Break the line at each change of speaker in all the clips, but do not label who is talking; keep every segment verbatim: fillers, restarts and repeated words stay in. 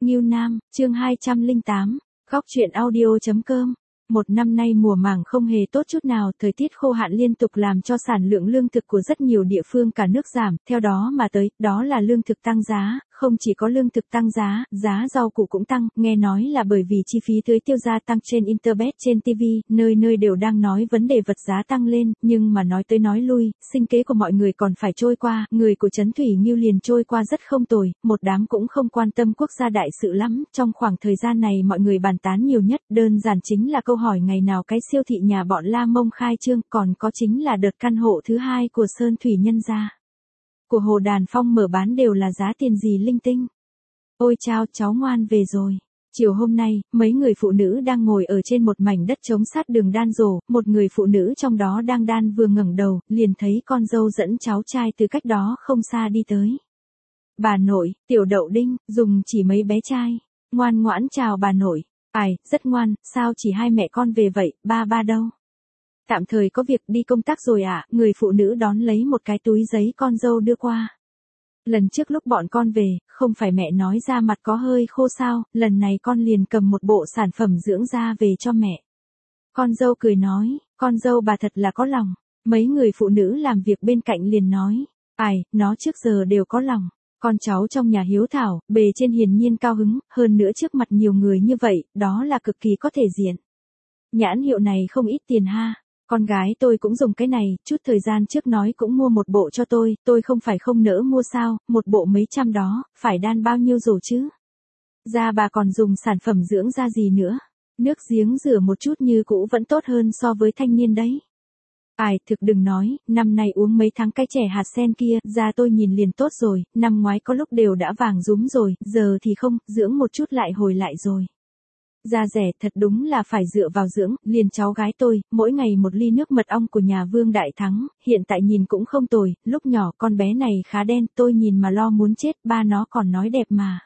Ngưu Nam, chương hai trăm lẻ tám, góc truyện audio chấm com. Một năm nay mùa màng không hề tốt chút nào, thời tiết khô hạn liên tục làm cho sản lượng lương thực của rất nhiều địa phương cả nước giảm, theo đó mà tới, đó là lương thực tăng giá, không chỉ có lương thực tăng giá, giá rau củ cũng tăng, nghe nói là bởi vì chi phí tưới tiêu gia tăng trên internet, trên ti vi, nơi nơi đều đang nói vấn đề vật giá tăng lên, nhưng mà nói tới nói lui, sinh kế của mọi người còn phải trôi qua, người của Trấn Thủy Nghiêu liền trôi qua rất không tồi, một đám cũng không quan tâm quốc gia đại sự lắm, trong khoảng thời gian này mọi người bàn tán nhiều nhất, đơn giản chính là câu hỏi ngày nào cái siêu thị nhà bọn La Mông khai trương, còn có chính là đợt căn hộ thứ hai của Sơn Thủy Nhân gia. Của Hồ Đàn Phong mở bán đều là giá tiền gì linh tinh. Ôi chao, cháu ngoan về rồi. Chiều hôm nay, mấy người phụ nữ đang ngồi ở trên một mảnh đất trống sát đường đan rổ, một người phụ nữ trong đó đang đan vừa ngẩng đầu, liền thấy con dâu dẫn cháu trai từ cách đó không xa đi tới. Bà nội, tiểu đậu đinh, dùng chỉ mấy bé trai. Ngoan ngoãn chào bà nội. Ai, rất ngoan, sao chỉ hai mẹ con về vậy, ba ba đâu? Tạm thời có việc đi công tác rồi ạ, à? Người phụ nữ đón lấy một cái túi giấy con dâu đưa qua. Lần trước lúc bọn con về, không phải mẹ nói da mặt có hơi khô sao, lần này con liền cầm một bộ sản phẩm dưỡng da về cho mẹ. Con dâu cười nói, con dâu bà thật là có lòng. Mấy người phụ nữ làm việc bên cạnh liền nói, ai, nó trước giờ đều có lòng. Con cháu trong nhà hiếu thảo, bề trên hiển nhiên cao hứng, hơn nữa trước mặt nhiều người như vậy, đó là cực kỳ có thể diện. Nhãn hiệu này không ít tiền ha. Con gái tôi cũng dùng cái này, chút thời gian trước nói cũng mua một bộ cho tôi, tôi không phải không nỡ mua sao, một bộ mấy trăm đó, phải đan bao nhiêu rồi chứ. Da bà còn dùng sản phẩm dưỡng da gì nữa, nước giếng rửa một chút như cũ vẫn tốt hơn so với thanh niên đấy. Ai, thực đừng nói, năm nay uống mấy tháng cái chè hạt sen kia, da tôi nhìn liền tốt rồi, năm ngoái có lúc đều đã vàng rúm rồi, giờ thì không, dưỡng một chút lại hồi lại rồi. Da rẻ thật đúng là phải dựa vào dưỡng, liền cháu gái tôi, mỗi ngày một ly nước mật ong của nhà Vương Đại Thắng, hiện tại nhìn cũng không tồi, lúc nhỏ con bé này khá đen, tôi nhìn mà lo muốn chết, ba nó còn nói đẹp mà.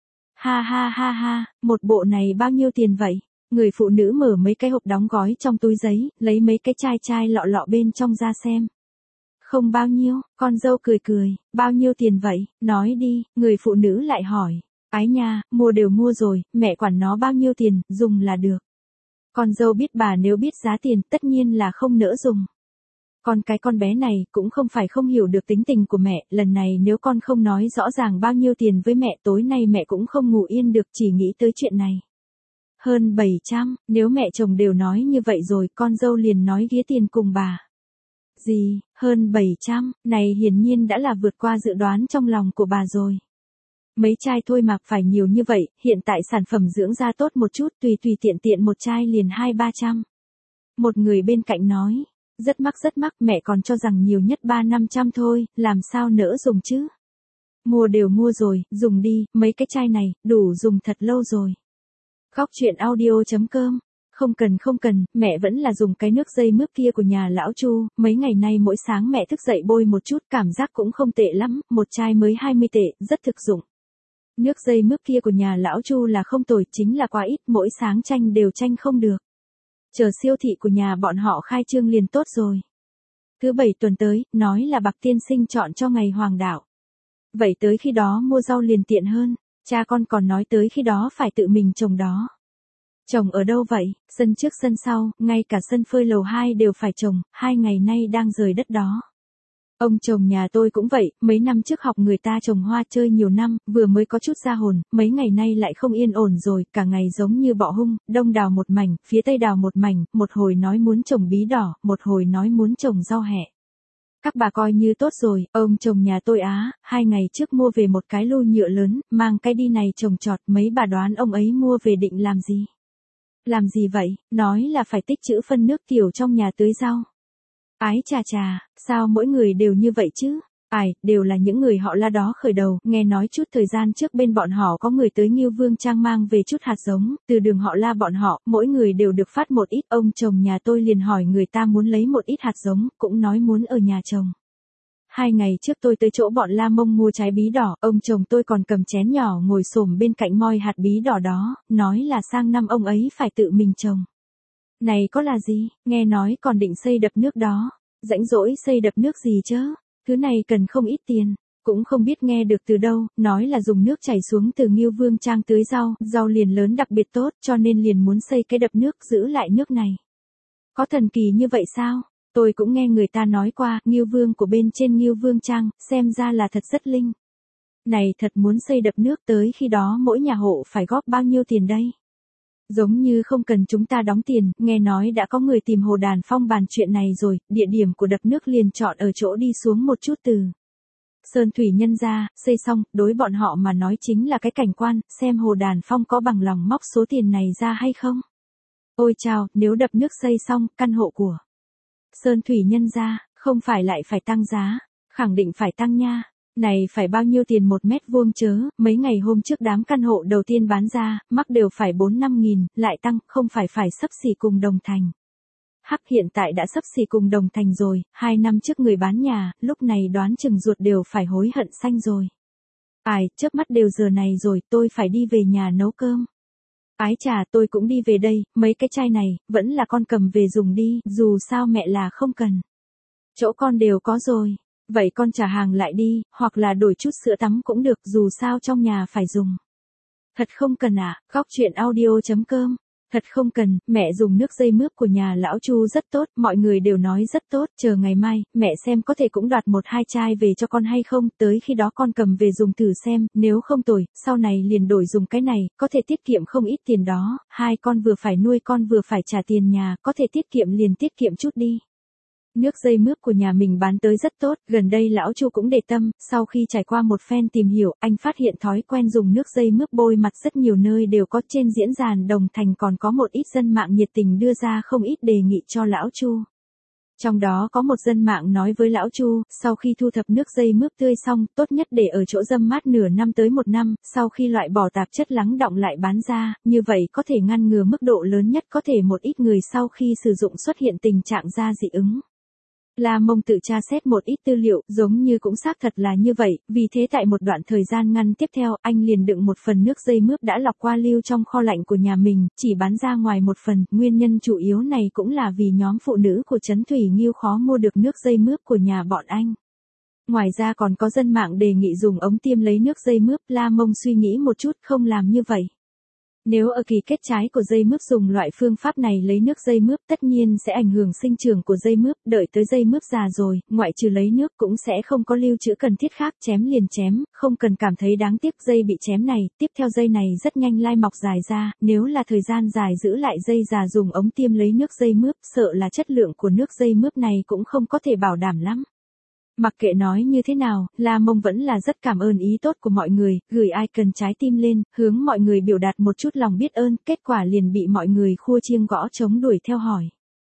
Ha ha ha ha, một bộ này bao nhiêu tiền vậy? Người phụ nữ mở mấy cái hộp đóng gói trong túi giấy, lấy mấy cái chai chai lọ lọ bên trong ra xem. Không bao nhiêu, con dâu cười cười, bao nhiêu tiền vậy, nói đi, người phụ nữ lại hỏi. Ái nha, mua đều mua rồi, mẹ quản nó bao nhiêu tiền, dùng là được. Con dâu biết bà nếu biết giá tiền, tất nhiên là không nỡ dùng. Còn cái con bé này cũng không phải không hiểu được tính tình của mẹ, lần này nếu con không nói rõ ràng bao nhiêu tiền với mẹ, tối nay mẹ cũng không ngủ yên được, chỉ nghĩ tới chuyện này. Hơn bảy trăm, nếu mẹ chồng đều nói như vậy rồi, con dâu liền nói ghía tiền cùng bà. Gì, hơn bảy trăm, này hiển nhiên đã là vượt qua dự đoán trong lòng của bà rồi. Mấy chai thôi mà phải nhiều như vậy, hiện tại sản phẩm dưỡng da tốt một chút, tùy tùy tiện tiện một chai liền hai ba trăm. Một người bên cạnh nói, rất mắc rất mắc, mẹ còn cho rằng nhiều nhất ba năm trăm thôi, làm sao nỡ dùng chứ. Mua đều mua rồi, dùng đi, mấy cái chai này, đủ dùng thật lâu rồi. Góc truyện audio chấm com. Không cần không cần, mẹ vẫn là dùng cái nước dây mướp kia của nhà lão Chu, mấy ngày nay mỗi sáng mẹ thức dậy bôi một chút, cảm giác cũng không tệ lắm, một chai mới hai mươi tệ, rất thực dụng. Nước dây mướp kia của nhà lão Chu là không tồi, chính là quá ít, mỗi sáng chanh đều chanh không được. Chờ siêu thị của nhà bọn họ khai trương liền tốt rồi. Thứ bảy tuần tới, nói là Bạc tiên sinh chọn cho ngày hoàng đạo. Vậy tới khi đó mua rau liền tiện hơn, cha con còn nói tới khi đó phải tự mình trồng đó. Trồng ở đâu vậy, sân trước sân sau, ngay cả sân phơi lầu hai đều phải trồng, hai ngày nay đang rời đất đó. Ông chồng nhà tôi cũng vậy, mấy năm trước học người ta trồng hoa chơi nhiều năm, vừa mới có chút ra hồn, mấy ngày nay lại không yên ổn rồi, cả ngày giống như bọ hung, đông đào một mảnh, phía tây đào một mảnh, một hồi nói muốn trồng bí đỏ, một hồi nói muốn trồng rau hẹ. Các bà coi như tốt rồi, ông chồng nhà tôi á, hai ngày trước mua về một cái lu nhựa lớn, mang cái đi này trồng trọt, mấy bà đoán ông ấy mua về định làm gì? Làm gì vậy, nói là phải tích trữ phân nước tiểu trong nhà tưới rau. Ái chà chà, sao mỗi người đều như vậy chứ? Ai, đều là những người họ La đó khởi đầu, nghe nói chút thời gian trước bên bọn họ có người tới Ngưu Vương Trang mang về chút hạt giống, từ đường họ La bọn họ, mỗi người đều được phát một ít, ông chồng nhà tôi liền hỏi người ta muốn lấy một ít hạt giống, cũng nói muốn ở nhà trồng. Hai ngày trước tôi tới chỗ bọn La Mông mua trái bí đỏ, ông chồng tôi còn cầm chén nhỏ ngồi xổm bên cạnh moi hạt bí đỏ đó, nói là sang năm ông ấy phải tự mình trồng. Này có là gì, nghe nói còn định xây đập nước đó. Rãnh rỗi xây đập nước gì chứ, thứ này cần không ít tiền. Cũng không biết nghe được từ đâu, nói là dùng nước chảy xuống từ Ngưu Vương Trang tưới rau, rau liền lớn đặc biệt tốt, cho nên liền muốn xây cái đập nước giữ lại nước này. Có thần kỳ như vậy sao? Tôi cũng nghe người ta nói qua, Ngưu Vương của bên trên Ngưu Vương Trang, xem ra là thật rất linh. Này thật muốn xây đập nước tới khi đó mỗi nhà hộ phải góp bao nhiêu tiền đây? Giống như không cần chúng ta đóng tiền, nghe nói đã có người tìm Hồ Đàn Phong bàn chuyện này rồi, địa điểm của đập nước liền chọn ở chỗ đi xuống một chút từ Sơn Thủy Nhân ra, xây xong, đối bọn họ mà nói chính là cái cảnh quan, xem Hồ Đàn Phong có bằng lòng móc số tiền này ra hay không. Ôi chao, nếu đập nước xây xong, căn hộ của Sơn Thủy Nhân ra, không phải lại phải tăng giá, khẳng định phải tăng nha. Này phải bao nhiêu tiền một mét vuông chớ, mấy ngày hôm trước đám căn hộ đầu tiên bán ra, mắc đều phải bốn năm nghìn, lại tăng, không phải phải xấp xỉ cùng Đồng Thành. Hắc hiện tại đã xấp xỉ cùng Đồng Thành rồi, hai năm trước người bán nhà, lúc này đoán chừng ruột đều phải hối hận xanh rồi. Ai, chớp mắt đều giờ này rồi, tôi phải đi về nhà nấu cơm. Ái chà, tôi cũng đi về đây, mấy cái chai này, vẫn là con cầm về dùng đi, dù sao mẹ là không cần. Chỗ con đều có rồi. Vậy con trả hàng lại đi, hoặc là đổi chút sữa tắm cũng được, dù sao trong nhà phải dùng. Thật không cần à, góc chuyện audio chấm com. Thật không cần, mẹ dùng nước dây mướp của nhà lão Chu rất tốt, mọi người đều nói rất tốt, chờ ngày mai, mẹ xem có thể cũng đoạt một hai chai về cho con hay không, tới khi đó con cầm về dùng thử xem, nếu không tồi, sau này liền đổi dùng cái này, có thể tiết kiệm không ít tiền đó, hai con vừa phải nuôi con vừa phải trả tiền nhà, có thể tiết kiệm liền tiết kiệm chút đi. Nước dây mướp của nhà mình bán tới rất tốt, gần đây lão Chu cũng để tâm, sau khi trải qua một phen tìm hiểu, anh phát hiện thói quen dùng nước dây mướp bôi mặt rất nhiều nơi đều có, trên diễn đàn Đồng Thành còn có một ít dân mạng nhiệt tình đưa ra không ít đề nghị cho lão Chu. Trong đó có một dân mạng nói với lão Chu, sau khi thu thập nước dây mướp tươi xong, tốt nhất để ở chỗ râm mát nửa năm tới một năm, sau khi loại bỏ tạp chất lắng đọng lại bán ra, như vậy có thể ngăn ngừa mức độ lớn nhất có thể một ít người sau khi sử dụng xuất hiện tình trạng da dị ứng. La Mông tự tra xét một ít tư liệu, giống như cũng xác thật là như vậy, vì thế tại một đoạn thời gian ngắn tiếp theo, anh liền đựng một phần nước dây mướp đã lọc qua lưu trong kho lạnh của nhà mình, chỉ bán ra ngoài một phần, nguyên nhân chủ yếu này cũng là vì nhóm phụ nữ của Trấn Thủy Nghiêu khó mua được nước dây mướp của nhà bọn anh. Ngoài ra còn có dân mạng đề nghị dùng ống tiêm lấy nước dây mướp, La Mông suy nghĩ một chút không làm như vậy. Nếu ở kỳ kết trái của dây mướp dùng loại phương pháp này lấy nước dây mướp tất nhiên sẽ ảnh hưởng sinh trưởng của dây mướp, đợi tới dây mướp già rồi, ngoại trừ lấy nước cũng sẽ không có lưu trữ cần thiết khác, chém liền chém, không cần cảm thấy đáng tiếc dây bị chém này, tiếp theo dây này rất nhanh lai mọc dài ra, nếu là thời gian dài giữ lại dây già dùng ống tiêm lấy nước dây mướp, sợ là chất lượng của nước dây mướp này cũng không có thể bảo đảm lắm. Mặc kệ nói như thế nào, La Mông vẫn là rất cảm ơn ý tốt của mọi người, gửi ai cần trái tim lên, hướng mọi người biểu đạt một chút lòng biết ơn, kết quả liền bị mọi người khua chiêng gõ trống đuổi theo hỏi.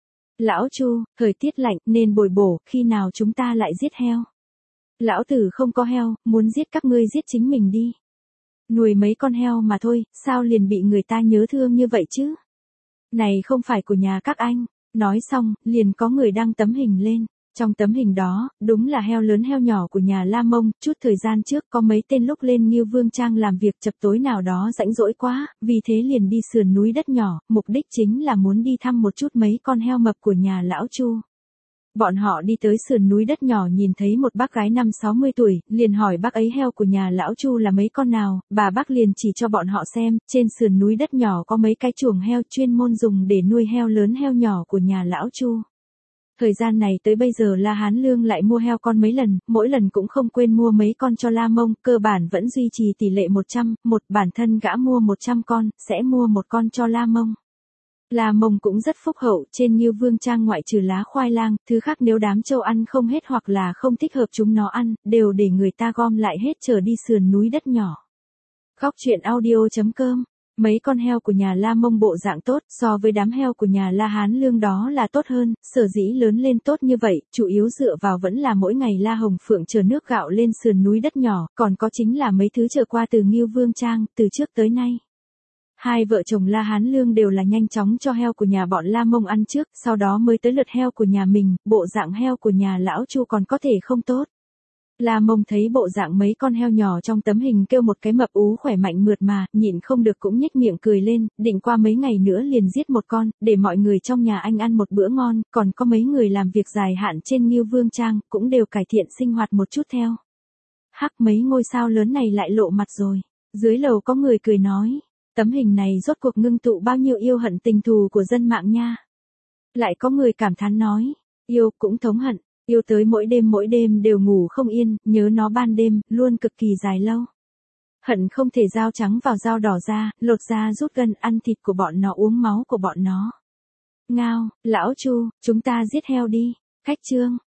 Lão Chu, thời tiết lạnh nên bồi bổ, khi nào chúng ta lại giết heo? Lão tử không có heo, muốn giết các ngươi giết chính mình đi. Nuôi mấy con heo mà thôi, sao liền bị người ta nhớ thương như vậy chứ? Này không phải của nhà các anh. Nói xong, liền có người đăng tấm hình lên. Trong tấm hình đó, đúng là heo lớn heo nhỏ của nhà La Mông, chút thời gian trước có mấy tên lúc lên Ngưu Vương Trang làm việc chập tối nào đó rãnh rỗi quá, vì thế liền đi sườn núi đất nhỏ, mục đích chính là muốn đi thăm một chút mấy con heo mập của nhà lão Chu. Bọn họ đi tới sườn núi đất nhỏ nhìn thấy một bác gái năm sáu mươi tuổi, liền hỏi bác ấy heo của nhà lão Chu là mấy con nào, bà bác liền chỉ cho bọn họ xem, trên sườn núi đất nhỏ có mấy cái chuồng heo chuyên môn dùng để nuôi heo lớn heo nhỏ của nhà lão Chu. Thời gian này tới bây giờ La Hán Lương lại mua heo con mấy lần, mỗi lần cũng không quên mua mấy con cho La Mông, cơ bản vẫn duy trì tỷ lệ một trăm, một bản thân gã mua một trăm con, sẽ mua một con cho La Mông. La Mông cũng rất phúc hậu, trên Ngưu Vương Trang ngoại trừ lá khoai lang, thứ khác nếu đám trâu ăn không hết hoặc là không thích hợp chúng nó ăn, đều để người ta gom lại hết trở đi sườn núi đất nhỏ. Góc chuyện audio chấm com. Mấy con heo của nhà La Mông bộ dạng tốt, so với đám heo của nhà La Hán Lương đó là tốt hơn, sở dĩ lớn lên tốt như vậy, chủ yếu dựa vào vẫn là mỗi ngày La Hồng Phượng chở nước gạo lên sườn núi đất nhỏ, còn có chính là mấy thứ trở qua từ Ngưu Vương Trang, từ trước tới nay. Hai vợ chồng La Hán Lương đều là nhanh chóng cho heo của nhà bọn La Mông ăn trước, sau đó mới tới lượt heo của nhà mình, bộ dạng heo của nhà lão Chu còn có thể không tốt. La Mông thấy bộ dạng mấy con heo nhỏ trong tấm hình kêu một cái mập ú khỏe mạnh mượt mà, nhịn không được cũng nhếch miệng cười lên, định qua mấy ngày nữa liền giết một con, để mọi người trong nhà anh ăn một bữa ngon, còn có mấy người làm việc dài hạn trên Ngưu Vương Trang, cũng đều cải thiện sinh hoạt một chút theo. Hắc, mấy ngôi sao lớn này lại lộ mặt rồi. Dưới lầu có người cười nói. Tấm hình này rốt cuộc ngưng tụ bao nhiêu yêu hận tình thù của dân mạng nha. Lại có người cảm thán nói. Yêu cũng thống hận. Yêu tới mỗi đêm mỗi đêm đều ngủ không yên, nhớ nó ban đêm, luôn cực kỳ dài lâu. Hận không thể dao trắng vào dao đỏ ra, lột da rút gân, ăn thịt của bọn nó, uống máu của bọn nó. Ngao, lão Chu, chúng ta giết heo đi. Khách trương.